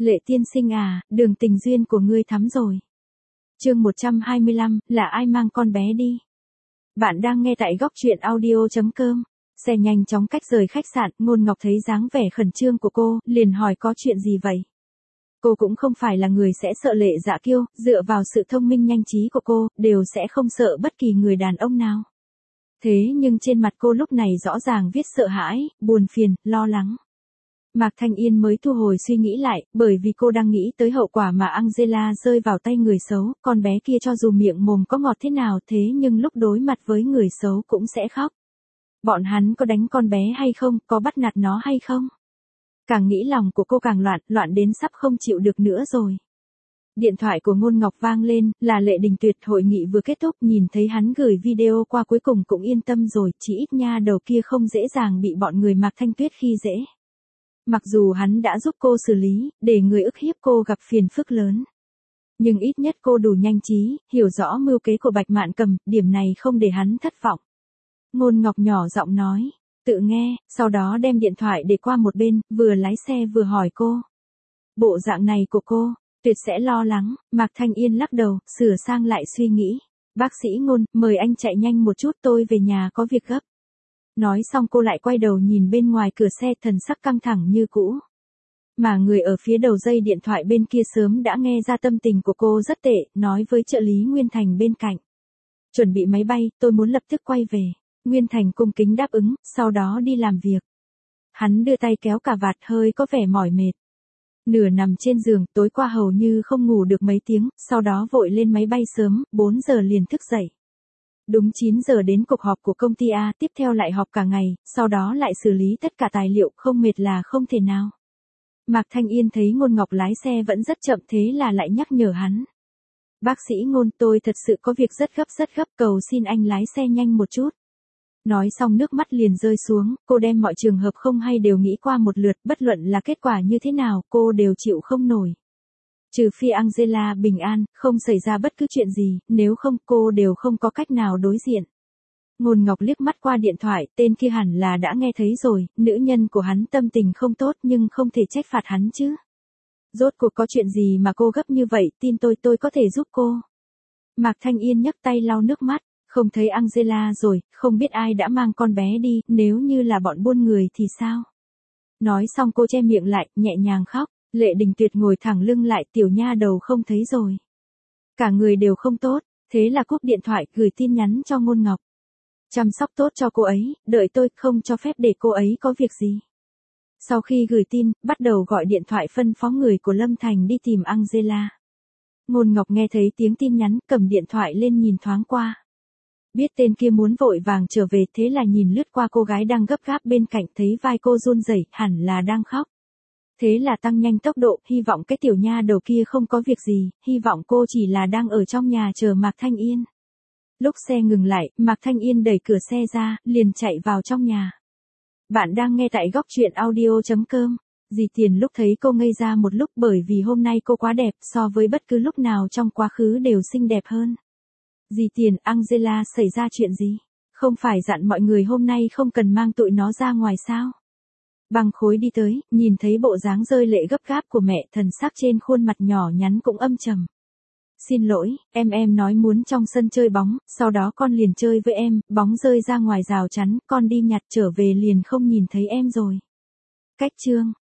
Lệ tiên sinh à, đường tình duyên của ngươi thắm rồi. Chương 125, là ai mang con bé đi? Bạn đang nghe tại góc truyện audio.com. Xe nhanh chóng cách rời khách sạn, Ngôn Ngọc thấy dáng vẻ khẩn trương của cô, liền hỏi có chuyện gì vậy? Cô cũng không phải là người sẽ sợ Lệ Dạ Kiêu, dựa vào sự thông minh nhanh trí của cô, đều sẽ không sợ bất kỳ người đàn ông nào. Thế nhưng trên mặt cô lúc này rõ ràng viết sợ hãi, buồn phiền, lo lắng. Mạc Thanh Yên mới thu hồi suy nghĩ lại, bởi vì cô đang nghĩ tới hậu quả mà Angela rơi vào tay người xấu, con bé kia cho dù miệng mồm có ngọt thế nào thế nhưng lúc đối mặt với người xấu cũng sẽ khóc. Bọn hắn có đánh con bé hay không, có bắt nạt nó hay không? Càng nghĩ lòng của cô càng loạn đến sắp không chịu được nữa rồi. Điện thoại của Ngôn Ngọc vang lên, là Lệ Đình Tuyệt. Hội nghị vừa kết thúc, nhìn thấy hắn gửi video qua cuối cùng cũng yên tâm rồi, chỉ ít nha đầu kia không dễ dàng bị bọn người Mạc Thanh Tuyết khi dễ. Mặc dù hắn đã giúp cô xử lý, để người ức hiếp cô gặp phiền phức lớn. Nhưng ít nhất cô đủ nhanh trí, hiểu rõ mưu kế của Bạch Mạn Cầm, điểm này không để hắn thất vọng. Ngôn Ngọc nhỏ giọng nói, tự nghe, sau đó đem điện thoại để qua một bên, vừa lái xe vừa hỏi cô. Bộ dạng này của cô, tuyệt sẽ lo lắng. Mạc Thanh Yên lắc đầu, sửa sang lại suy nghĩ. Bác sĩ Ngôn, mời anh chạy nhanh một chút, tôi về nhà có việc gấp. Nói xong cô lại quay đầu nhìn bên ngoài cửa xe, thần sắc căng thẳng như cũ. Mà người ở phía đầu dây điện thoại bên kia sớm đã nghe ra tâm tình của cô rất tệ, nói với trợ lý Nguyên Thành bên cạnh. Chuẩn bị máy bay, tôi muốn lập tức quay về. Nguyên Thành cung kính đáp ứng, sau đó đi làm việc. Hắn đưa tay kéo cà vạt, hơi có vẻ mỏi mệt. Nửa nằm trên giường, tối qua hầu như không ngủ được mấy tiếng, sau đó vội lên máy bay sớm, 4 giờ liền thức dậy. Đúng 9 giờ đến cuộc họp của công ty A, tiếp theo lại họp cả ngày, sau đó lại xử lý tất cả tài liệu, không mệt là không thể nào. Mạc Thanh Yên thấy Ngôn Ngọc lái xe vẫn rất chậm, thế là lại nhắc nhở hắn. Bác sĩ Ngôn, tôi thật sự có việc rất gấp, cầu xin anh lái xe nhanh một chút. Nói xong nước mắt liền rơi xuống, cô đem mọi trường hợp không hay đều nghĩ qua một lượt, bất luận là kết quả như thế nào, cô đều chịu không nổi. Trừ phi Angela bình an, không xảy ra bất cứ chuyện gì, nếu không cô đều không có cách nào đối diện. Ngôn Ngọc liếc mắt qua điện thoại, tên kia hẳn là đã nghe thấy rồi, nữ nhân của hắn tâm tình không tốt nhưng không thể trách phạt hắn chứ. Rốt cuộc có chuyện gì mà cô gấp như vậy, tin tôi có thể giúp cô. Mạc Thanh Yên nhấc tay lau nước mắt, không thấy Angela rồi, không biết ai đã mang con bé đi, nếu như là bọn buôn người thì sao? Nói xong cô che miệng lại, nhẹ nhàng khóc. Lệ Đình Tuyệt ngồi thẳng lưng lại, tiểu nha đầu không thấy rồi. Cả người đều không tốt, thế là cúp điện thoại, gửi tin nhắn cho Ngôn Ngọc. Chăm sóc tốt cho cô ấy, đợi tôi, không cho phép để cô ấy có việc gì. Sau khi gửi tin, bắt đầu gọi điện thoại phân phó người của Lâm Thành đi tìm Angela. Ngôn Ngọc nghe thấy tiếng tin nhắn, cầm điện thoại lên nhìn thoáng qua. Biết tên kia muốn vội vàng trở về, thế là nhìn lướt qua cô gái đang gấp gáp bên cạnh, thấy vai cô run rẩy, hẳn là đang khóc. Thế là tăng nhanh tốc độ, hy vọng cái tiểu nha đầu kia không có việc gì, hy vọng cô chỉ là đang ở trong nhà chờ Mạc Thanh Yên. Lúc xe ngừng lại, Mạc Thanh Yên đẩy cửa xe ra, liền chạy vào trong nhà. Bạn đang nghe tại góc truyện audio.com. Dì Tiền lúc thấy cô ngây ra một lúc, bởi vì hôm nay cô quá đẹp, so với bất cứ lúc nào trong quá khứ đều xinh đẹp hơn. Dì Tiền, Angela xảy ra chuyện gì? Không phải dặn mọi người hôm nay không cần mang tụi nó ra ngoài sao? Băng Khối đi tới, nhìn thấy bộ dáng rơi lệ gấp gáp của mẹ, thần sắc trên khuôn mặt nhỏ nhắn cũng âm trầm. Xin lỗi, em nói muốn trong sân chơi bóng, sau đó con liền chơi với em, bóng rơi ra ngoài rào chắn, con đi nhặt trở về liền không nhìn thấy em rồi. Cách chương.